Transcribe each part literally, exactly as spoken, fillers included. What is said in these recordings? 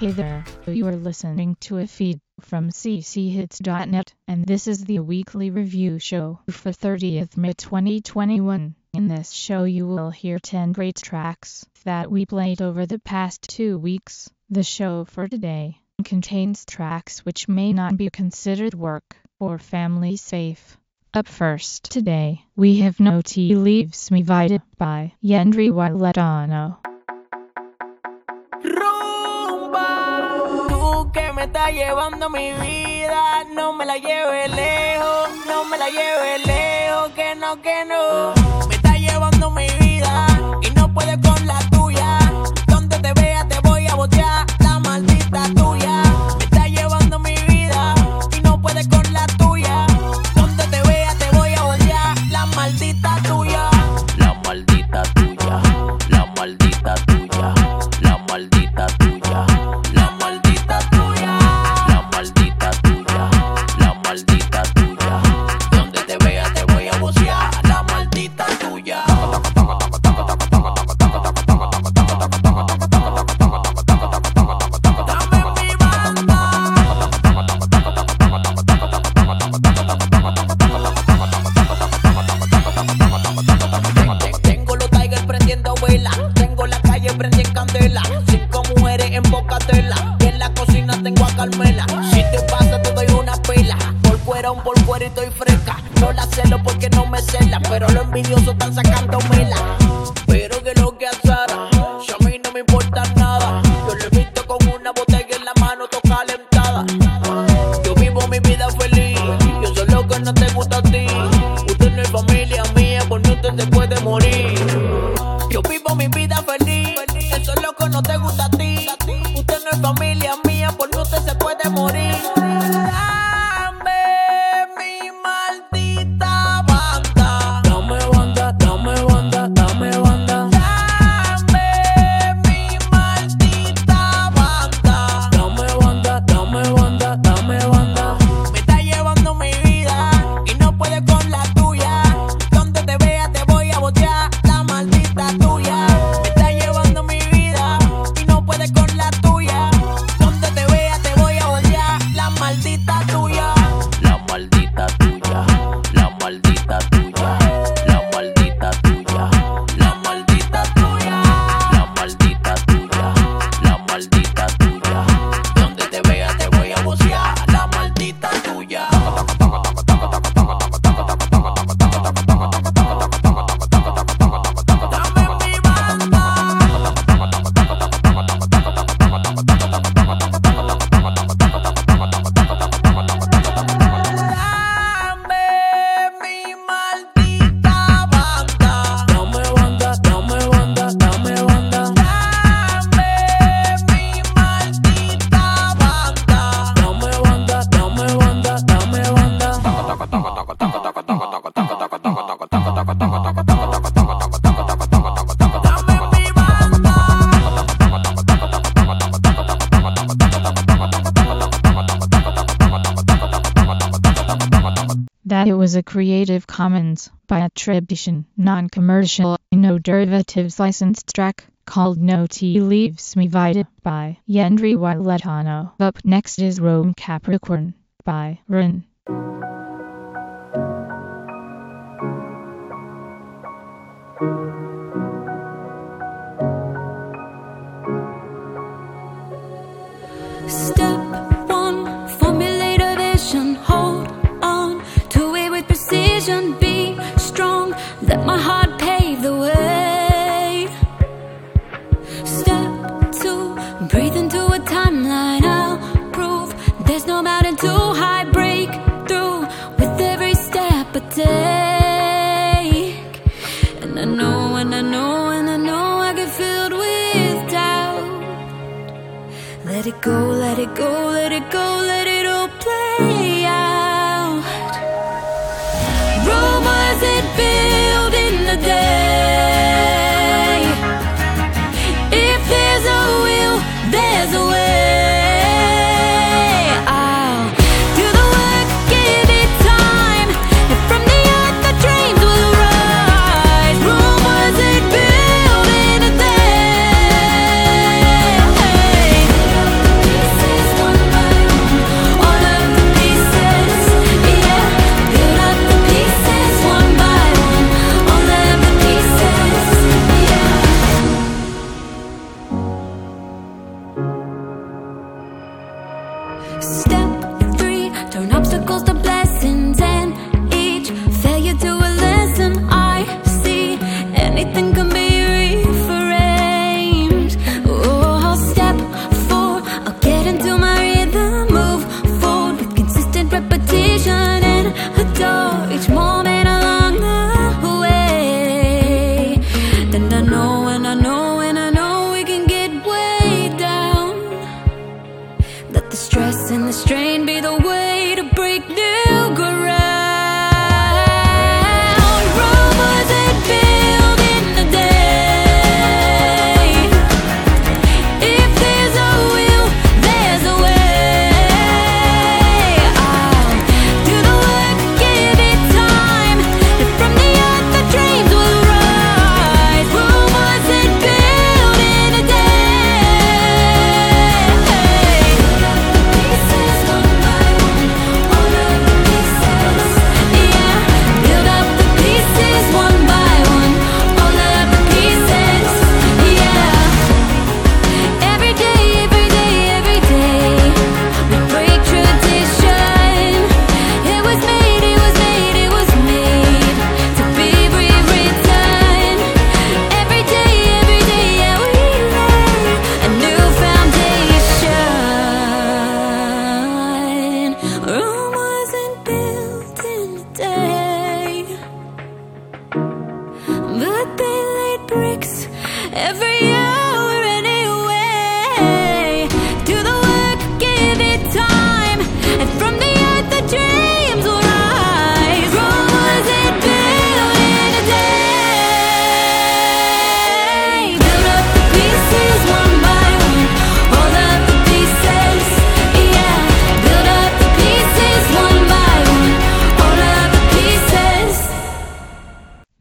Hey there, you are listening to a feed from c c hits dot net, and this is the weekly review show for thirtieth May twenty twenty-one. In this show you will hear ten great tracks that we played over the past two weeks. The show for today contains tracks which may not be considered work or family safe. Up first today, we have No Te Leaves Me Vida by Yendri Waletano. Me está llevando mi vida, no me la lleve lejos, no me la lleve lejos, que no, que no. Me está llevando mi vida y no puede con la tuya. Donde te vea te voy a botear, la maldita tuya. Me está llevando mi vida y no puede con la tuya. Donde te vea te voy a botear, la maldita tuya. La maldita tuya, la maldita tuya, la maldita tuya. Si te pasa te doy una pela. Por fuera un por fuera y estoy fresca. No la celo porque no me cela, pero los envidiosos están sacándomela. Pero que lo que azara, si a mí no me importa nada. Yo lo he visto con una botella en la mano, toda calentada. Yo vivo mi vida feliz, yo soy lo que no te gusta a ti. Usted no es familia mía, por mí usted se puede morir. Yo vivo mi vida feliz, eso es lo que no te gusta a ti. Usted no es familia mía, por mí usted se puede morir. Dame mi maldita banda. Dame banda, dame banda, dame banda. Dame mi maldita banda. Dame banda, dame banda, dame banda. Me está llevando mi vida y no puede con la tuya. Donde te vea te voy a botear, la maldita tuya. Me está llevando mi vida y no puede con la tuya. Donde te vea te voy a odiar, la maldita tuya. La maldita tuya, la maldita tuya, la maldita tuya, la maldita tuya, la maldita tuya, la maldita tuya. Donde te vea te voy a odiar, la maldita tuya. That it was a Creative Commons by attribution, non-commercial, no derivatives licensed track called No Te Leaves Me Vida by Yendri Waletano. Up next is Rome Capricorn by Rin. Step one, formulate a vision, hold on to it with precision, be strong, let my heart pave the way. Step two, breathe into a timeline, I'll prove there's no mountain too high, break through with every step I take. And I know, and I know, and I know I get filled with doubt. Let it go, let it go, let it go, let it all play out. Rome wasn't built in a day. If there's a will, there's a way. I'll do the work, give it time, and from the earth the dreams will rise. Rome wasn't built in a day.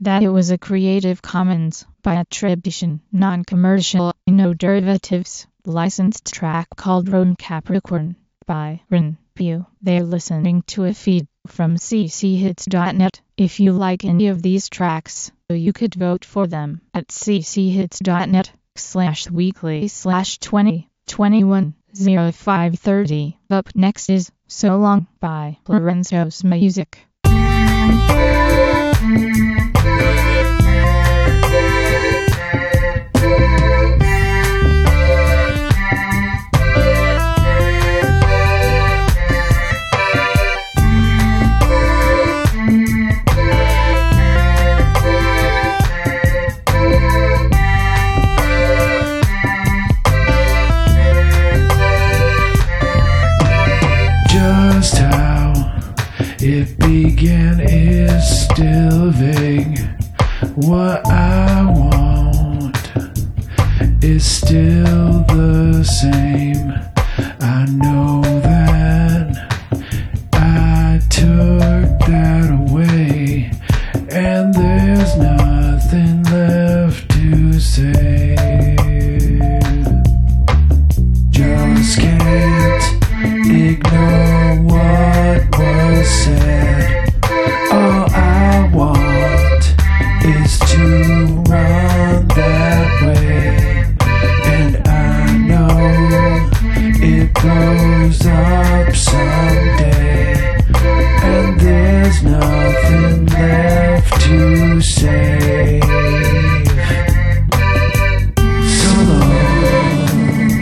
that it was a Creative Commons by attribution, non-commercial, no derivatives, licensed track called Roan Capricorn by Ren Pugh. They're listening to a feed from c c hits dot net. If you like any of these tracks, you could vote for them at c c hits dot net slash weekly slash twenty twenty-one oh five thirty. Up next is So Long by Lorenzo's Music. Just how it began is still vague. What I want is still the same. I know that I took that away, and there's nothing left to say. Just can't ignore what was said. All I want is to run that way, and I know it blows up someday, and there's nothing left to say. So long,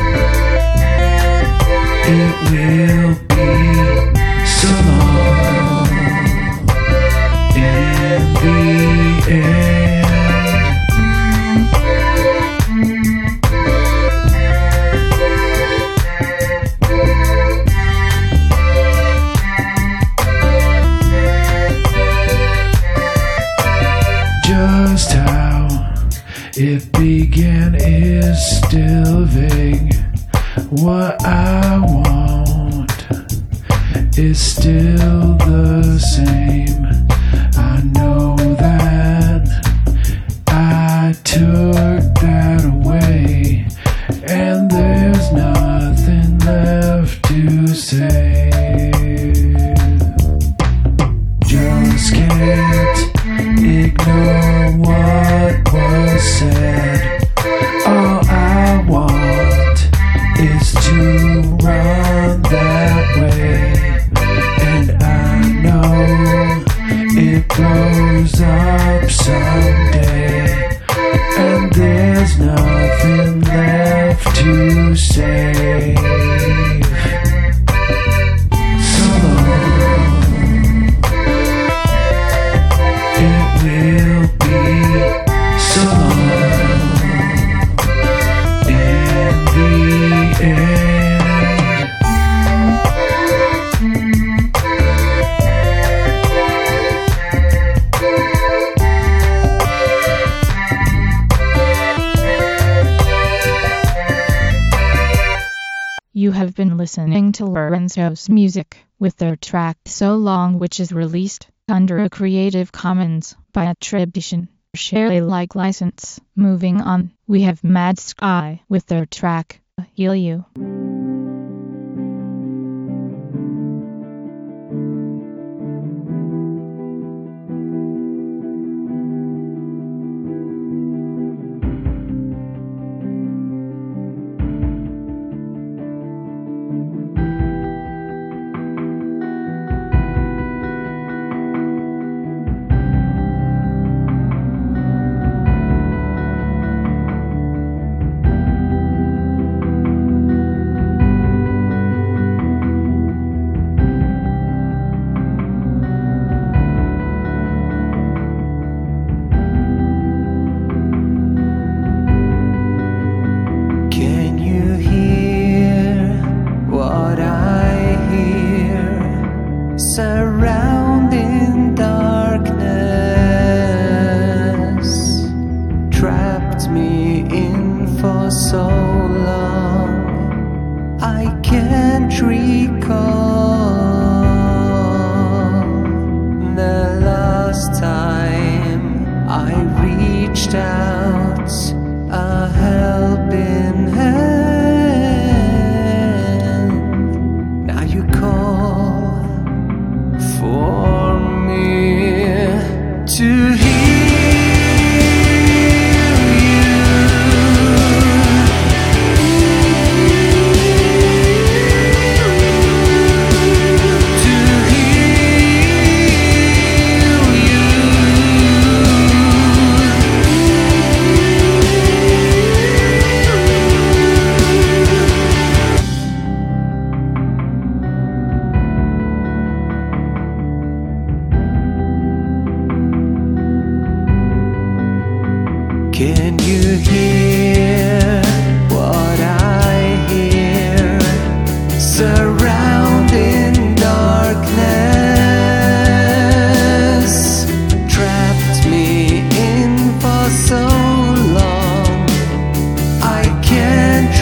it will be so long in the end. Just how it began is still vague. What I want is still the same. I know that I took that away, and there's nothing left to say. Just can't ignore what was said. All I want is to run that way, and I know it blows up someday, and there's nothing left to say. So long, it will be so long in the end. You have been listening to Lorenzo's Music with their track So Long, which is released under a Creative Commons by attribution, share Alike license. Moving on, we have Mad Sky with their track Heal You. Can you hear what I hear? Surrounding darkness, trapped me in for so long, I can't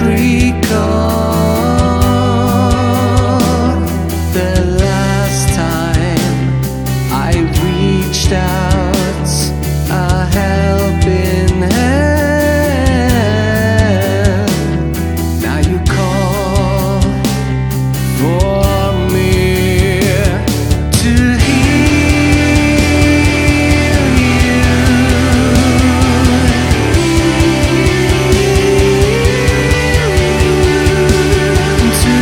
recall the last time I reached out a helping hand. Now you call for me to heal you, to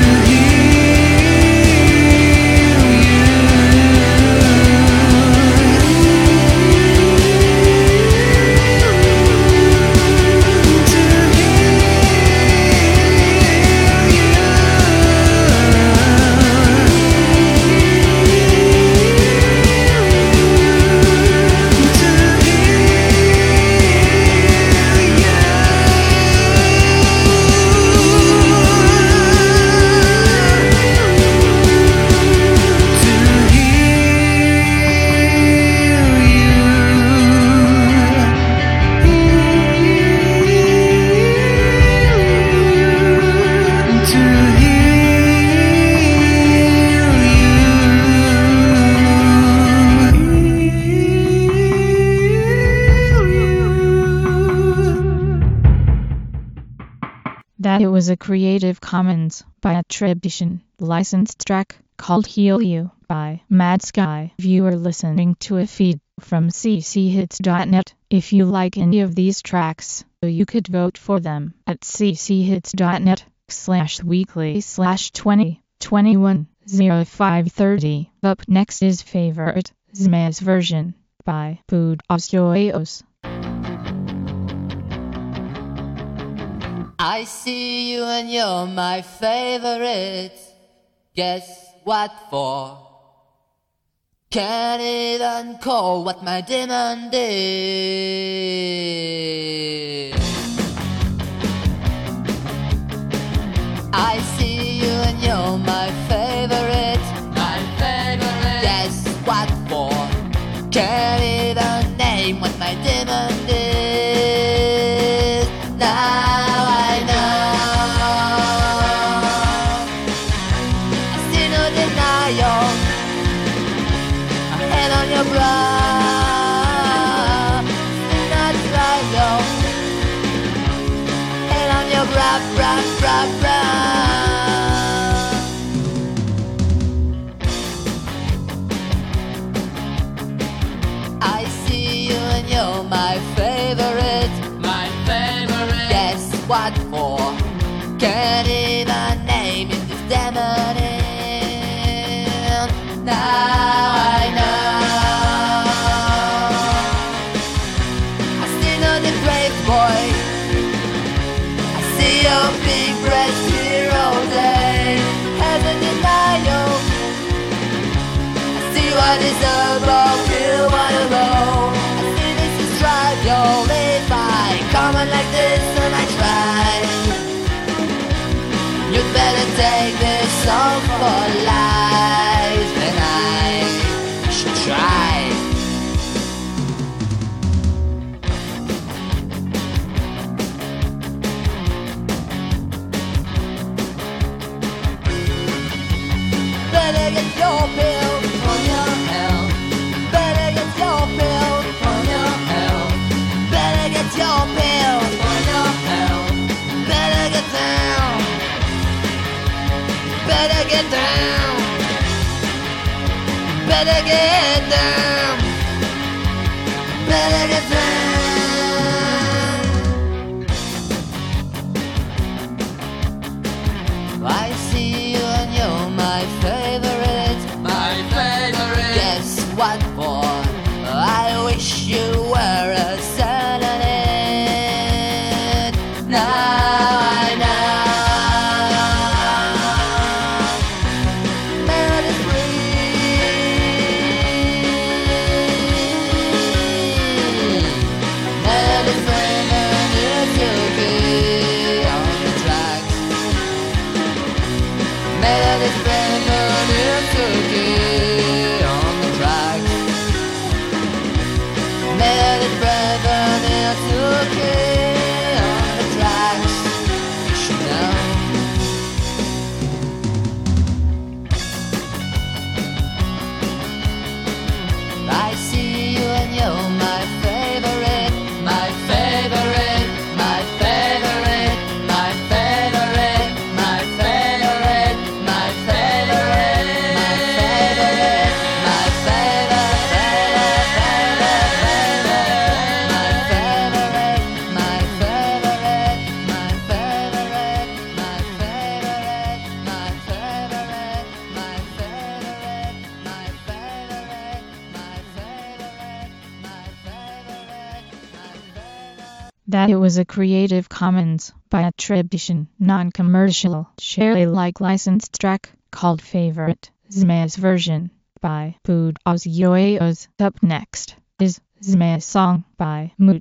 That it was a Creative Commons by attribution, licensed track called Heal You by Mad Sky. You are listening to a feed from c c hits dot net. If you like any of these tracks, you could vote for them at c c hits dot net slash weekly slash twenty twenty-one oh five thirty. Up next is Favorite, Zma's version by Food Osteos. I see you and you're my favorite. Guess what for? Can't even call what my demon did. I see you and you're my favorite. My favorite. Guess what for? Can't even name what my demon did. Now your bra, not try yo. And on your bra, bra, bra, bra. I see you and you're my favorite, my favorite. Guess what for? Can't even name it this demon. Now I know. Boy, I see your big breast here all day. Heaven denial. I see what is above, feel what alone. I see this is trial. If I come on like this and I try, you'd better take this song for life, and I should try. Better get your pill on your health. Better get your pill on your health. Better get your pill on your health. Better get down. Better get down. Better get down. Better get down. I see you and you're my favorite, my favorite. Guess what for? I wish you were a selenite. Now I know. Melody's free. That it was a Creative Commons by attribution, non-commercial, share Alike licensed track called Favorite, Zma's version by Food Ozyoyos. Up next is Zma's song by Moot.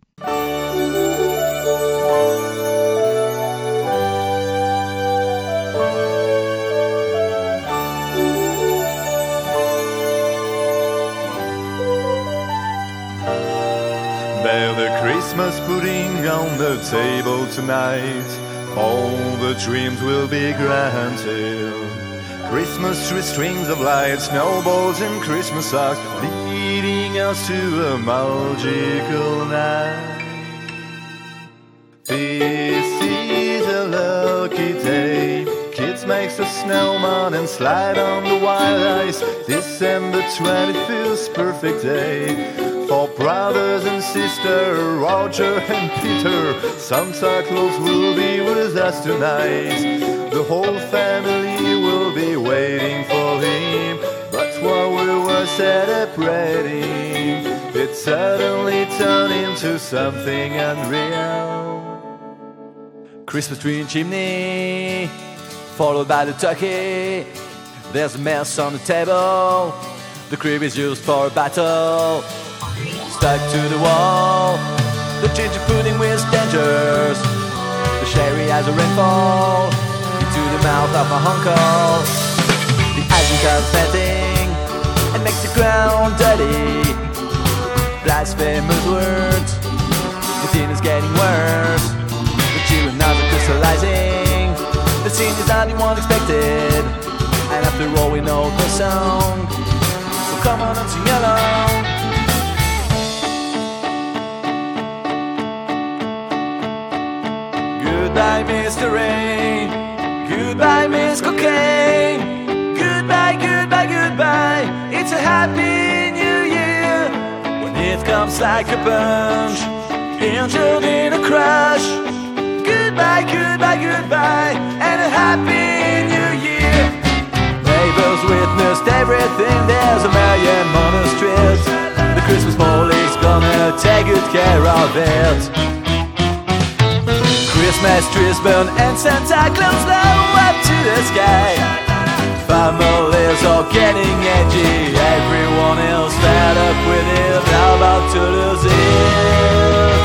Bear the Christmas pudding on the table tonight. All the dreams will be granted. Christmas tree, strings of lights, snowballs and Christmas socks, leading us to a magical night. This is a lucky day. Kids makes a snowman and slide on the wild ice. December twenty-fifth, perfect day for brothers and sisters, Roger and Peter. Santa Claus will be with us tonight. The whole family will be waiting for him. But while we were celebrating, it suddenly turned into something unreal. Christmas tree and chimney, followed by the turkey. There's a mess on the table. The crib is used for a battle. Stuck to the wall, the ginger pudding with dangers. The sherry has a rainfall into the mouth of my uncle. The icing comes melting and makes the ground dirty. Blasphemous words, the tin is getting worse. The children are crystallizing. The scene is not the one expected, and after all we know the song. So come on and sing along. Goodbye, Mister Rain. Goodbye, Miss Cocaine. Goodbye, goodbye, goodbye. It's a happy new year. When it comes like a punch, injured in a crash. Goodbye, goodbye, goodbye, and a happy new year. Neighbors witnessed everything. There's a million on the street. The Christmas police gonna take good care of it. Christmas trees burn and Santa Claus blow up to the sky. Families are getting edgy. Everyone else fed up with it. How about to lose it?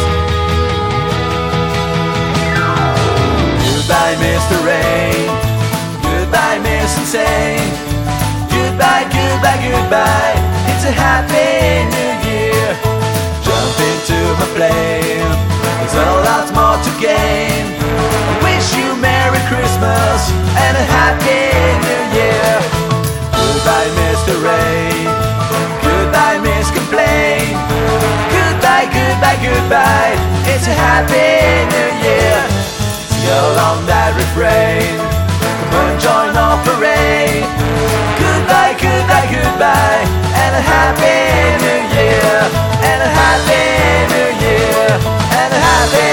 Goodbye, Mister Rain. Goodbye, Miss Insane. Goodbye, goodbye, goodbye. It's a happy new year. Jump into my plane. There's a lot more to gain. I wish you Merry Christmas and a Happy New Year. Goodbye, Mister Rain. Goodbye, Miss Complain. Goodbye, goodbye, goodbye. It's a Happy New Year. Sing along that refrain. Come on, join our parade. Goodbye, goodbye, goodbye, and a Happy New Year. And a Happy New Year. And a happy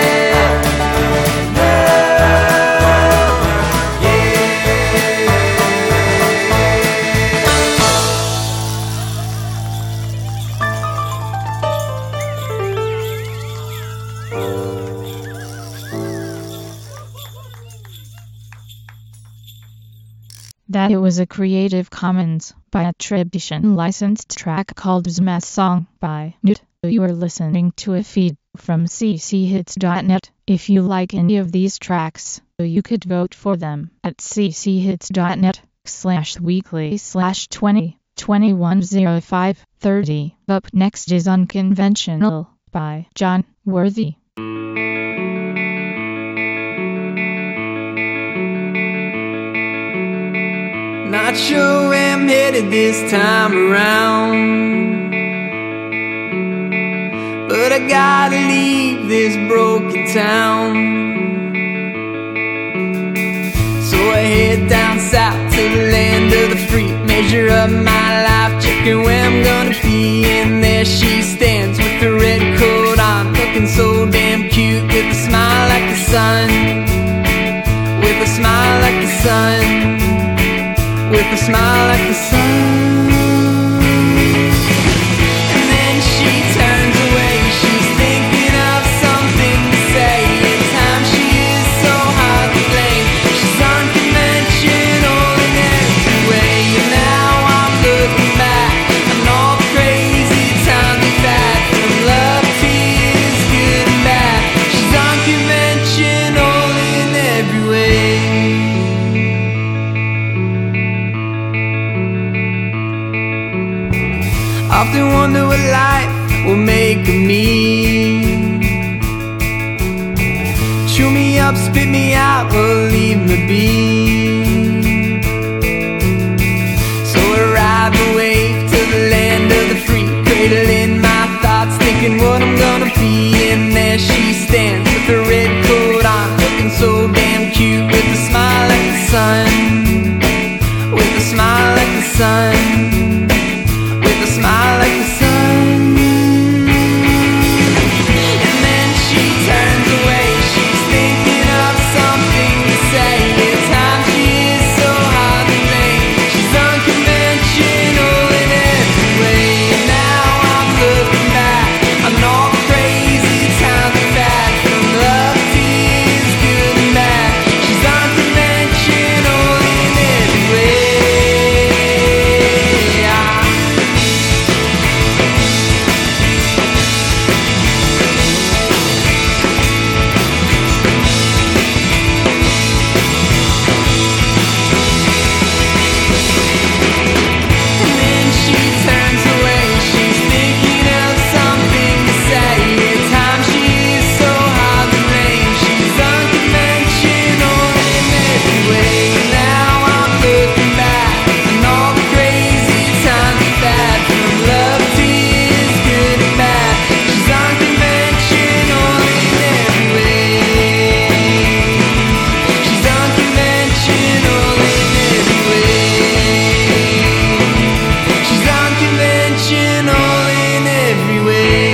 new That it was a Creative Commons by attribution licensed track called Zma's Song by Newt. You are listening to a feed from c c hits dot net. If you like any of these tracks, you could vote for them at c c hits dot net slash weekly slash twenty twenty-one oh five thirty. Up next is Unconventional by John Worthy. Not sure where I'm headed this time around, but I gotta leave this broken town. So I head down south to the land of the free. Measure up my life, checking where I'm gonna be. And there she stands with her red coat on, looking so damn cute, with a smile like the sun, with a smile like the sun, with a smile like the sun. And then she turns away, she's thinking of something what life will make of me. Chew me up, spit me out, or leave me be. So I ride the wave to the land of the free, cradling my thoughts, thinking what I'm gonna be. And there she stands with her red coat on, looking so damn cute, with a smile like the sun, with a smile like the sun, with a smile like the sun. And then she turns away, she's thinking of something to say. At times she is so hard to blame, she's unconventional in every way. And now I'm looking back on all the crazy times we've had, from love, tears, good and bad. She's unconventional in every way. And then she turns away, she's thinking of something to say. At times she is so hard to blame, she's unconventional in every way. Now I'm looking back on all the crazy times we've had, from love, tears, good and bad. She's unconventional in every way. She's unconventional in every way. She's unconventional in every way.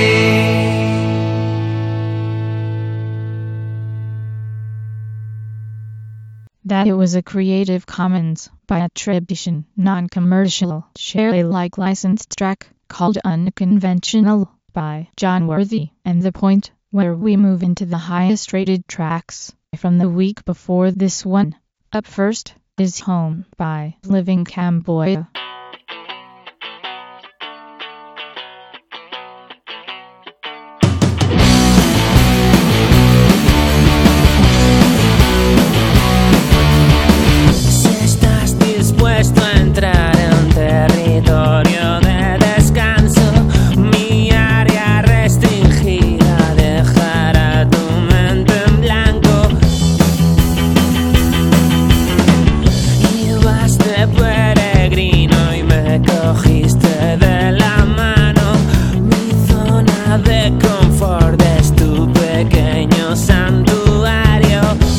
That it was a Creative Commons by attribution, non-commercial, share Alike licensed track called Unconventional by John Worthy, and the point where we move into the highest rated tracks from the week before this one. Up first is Home by Living Cambodia. Si estás dispuesto a entrar en un territorio de descanso, mi área restringida dejará tu mente en blanco. Y vas de peregrino y me cogiste de la mano. Mi zona de confort es tu pequeño santuario.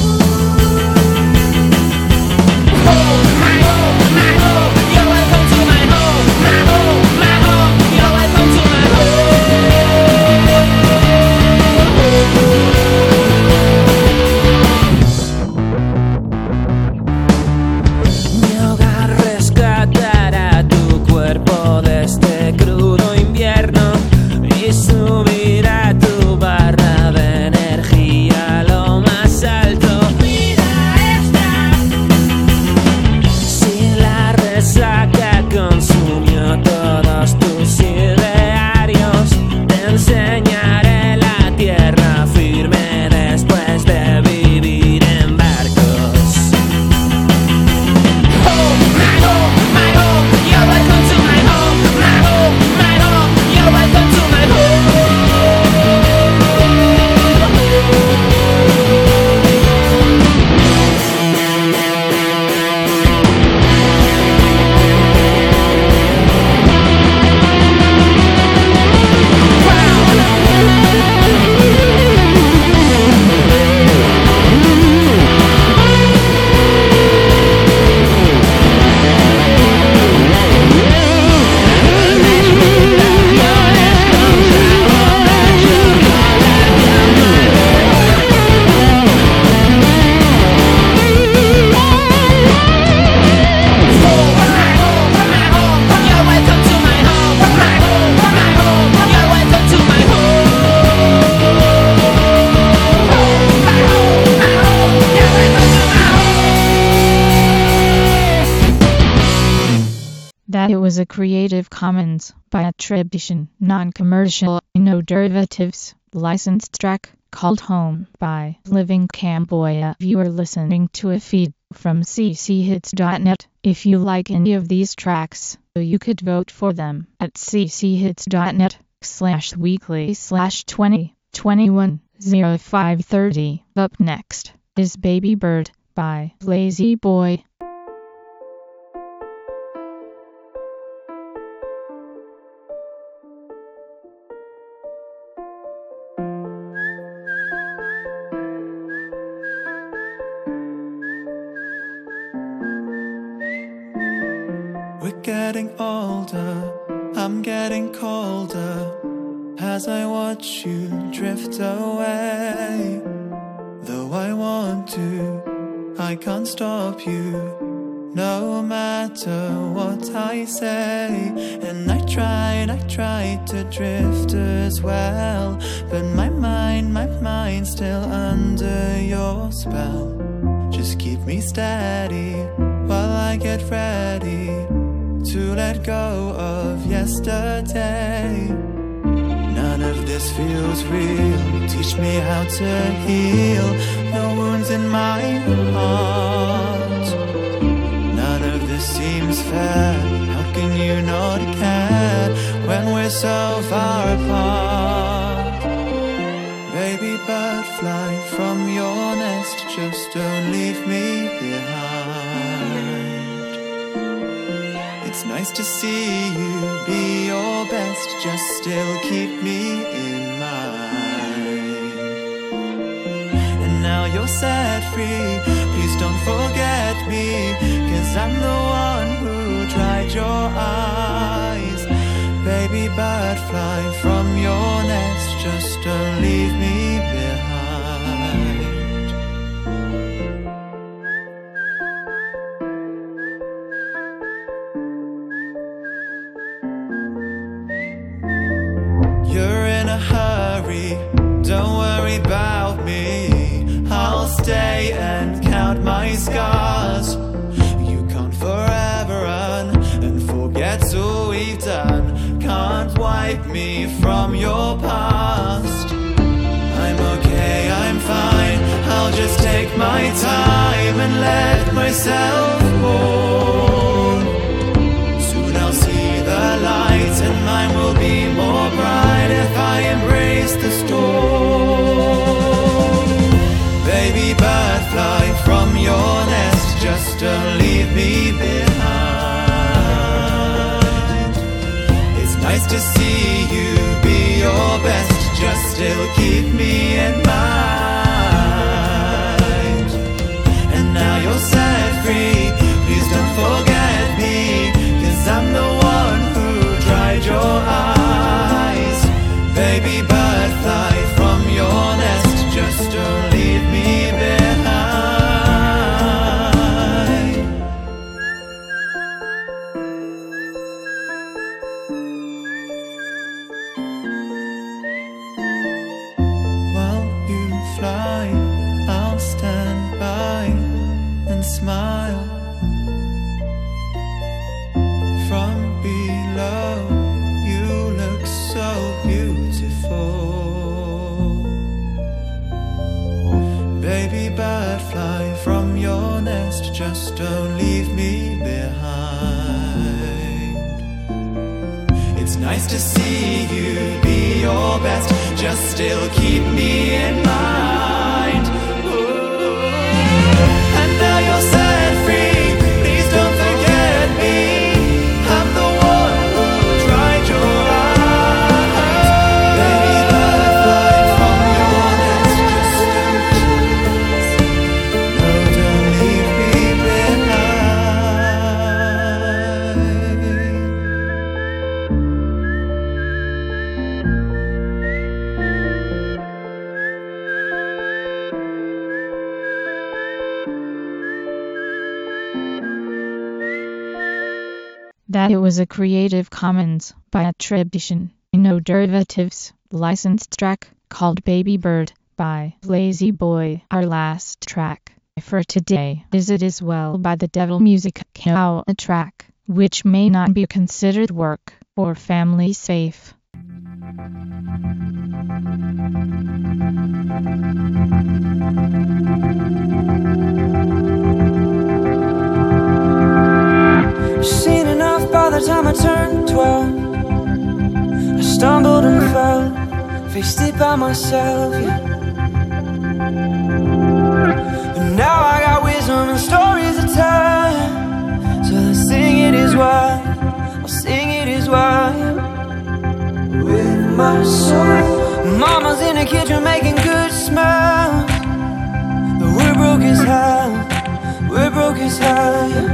Mi hogar rescatará tu cuerpo de este crudo invierno y subirá tu barra de energía a lo más alto. Mira esta. Si la resaca consumió todos tus idearios, te enseñaré la tierra firme después de vivir en barcos. Home, my home, my home, you're welcome to my home, my home, my home, you're welcome to my home. That it was a Creative Commons by attribution, non-commercial, no derivatives, licensed track called Home by Living Cambodia. You are listening to a feed from c c hits dot net. If you like any of these tracks, You could vote for them at cchits.net slash weekly slash 20 21 05 30. Up next is Baby Bird by Lazy Boy. We're getting older, I'm getting colder as I watch you drift away. Though I want to, I can't stop you, no matter what I say. And I tried, I tried to drift as well, but my mind, my mind's still under your spell. Just keep me steady while I get ready to let go of yesterday. None of this feels real. Teach me how to heal the wounds in my heart. None of this seems fair. How can you not care when we're so far apart? Baby bird, fly from your nest, just don't leave me behind. It's nice to see you be your best, just still keep me in mind. And now you're set free, please don't forget me, 'cause I'm the one who dried your eyes. Baby bird, fly from your nest, just don't leave me behind. You're in a hurry, don't worry about me. I'll stay and count my scars. You can't forever run and forget all we've done. Can't wipe me from your past. I'm okay, I'm fine, I'll just take my time and let myself mourn. Soon I'll see the light and mine will be more bright if I embrace the storm. Baby bird, fly from your nest, just don't leave me behind. It's nice to see you be your best, just still keep me in mind. And now you're set free, please don't forget me, 'cause I'm the one who dried your eyes. Baby bird, fly from your nest, just don't leave me behind. While you fly, I'll stand by and smile. From below, you look so beautiful. Baby bird, fly from your nest, just don't leave me behind. It's nice to see you be your best, just still keep me in mind. Ooh. And now you're set free, please don't forget me. I'm the one who dried your eyes. Baby bird, fly from your nest, just don't, no, don't leave me That it was a Creative Commons by attribution, no derivatives, licensed track called Baby Bird by Lazy Boy. Our last track for today is It Is Well by the Devil Music Cow, a track which may not be considered work or family safe. Seen enough by the time I twelve, I stumbled and fell, faced it by myself, yeah. And now I got wisdom and stories to tell, so let's sing it as well, I'll sing it as well, yeah. With my soul. Mama's in the kitchen making good smells, but we're broke as hell, we're broke as hell, yeah.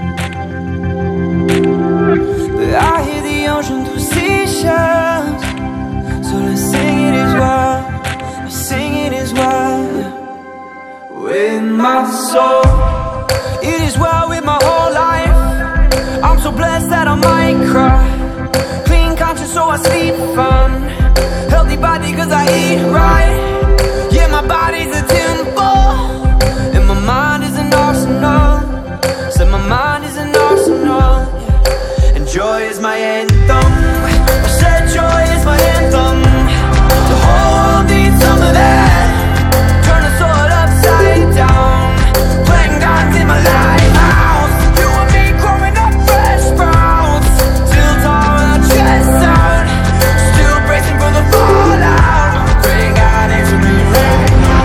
But I hear the ocean through seashells, so let's sing it as well, let's sing it as well, yeah. With my soul, it is well with my whole life. I'm so blessed that I might cry. Clean conscience so I sleep fine. Healthy body cause I eat right. Yeah, my body's a temple, and my mind is an arsenal. Said my mind is an arsenal, yeah. And joy is my anthem. I said joy is my anthem. The whole world needs some of that. Turn the sword upside down. Playing gods in my lighthouse. You and me growing up fresh sprouts. Still tall with our chests out. Still bracing for the fallout. Pray God answer me right now.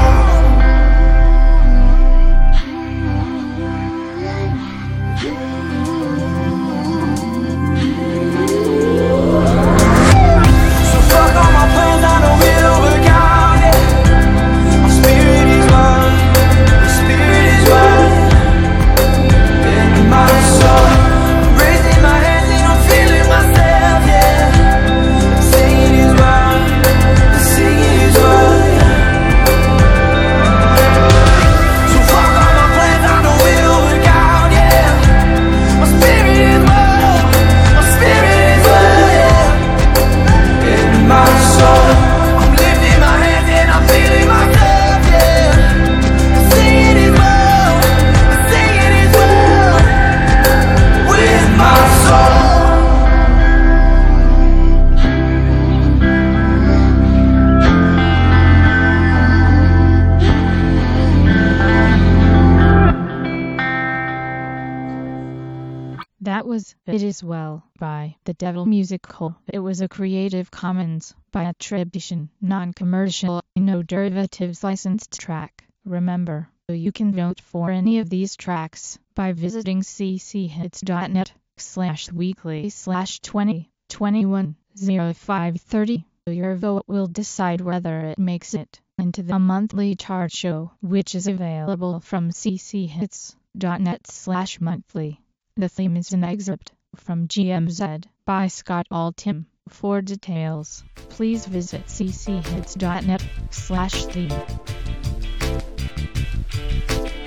So fuck all my plans, I know it'll work out, yeah. My spirit is one, my spirit is one. In my soul, I'm raising my hands and I'm feeling myself, yeah. Sing it as well, sing it as well, yeah. So fuck all my plans, I know it'll work out, yeah. My spirit is well, my spirit is well, yeah. In my soul, I'm lifting my hands and I'm feeling myself, yeah. Sing it as well, sing it as well. With my soul. That was It Is Well by The Devil Musical. It was a Creative Commons by attribution, non-commercial, no derivatives licensed track. Remember, you can vote for any of these tracks by visiting cchits.net slash weekly slash 20 21 05 30. Your vote will decide whether it makes it into the monthly chart show, which is available from cchits.net slash monthly. The theme is an excerpt from G M Z by Scott Altham. For details, please visit cchits.net slash theme.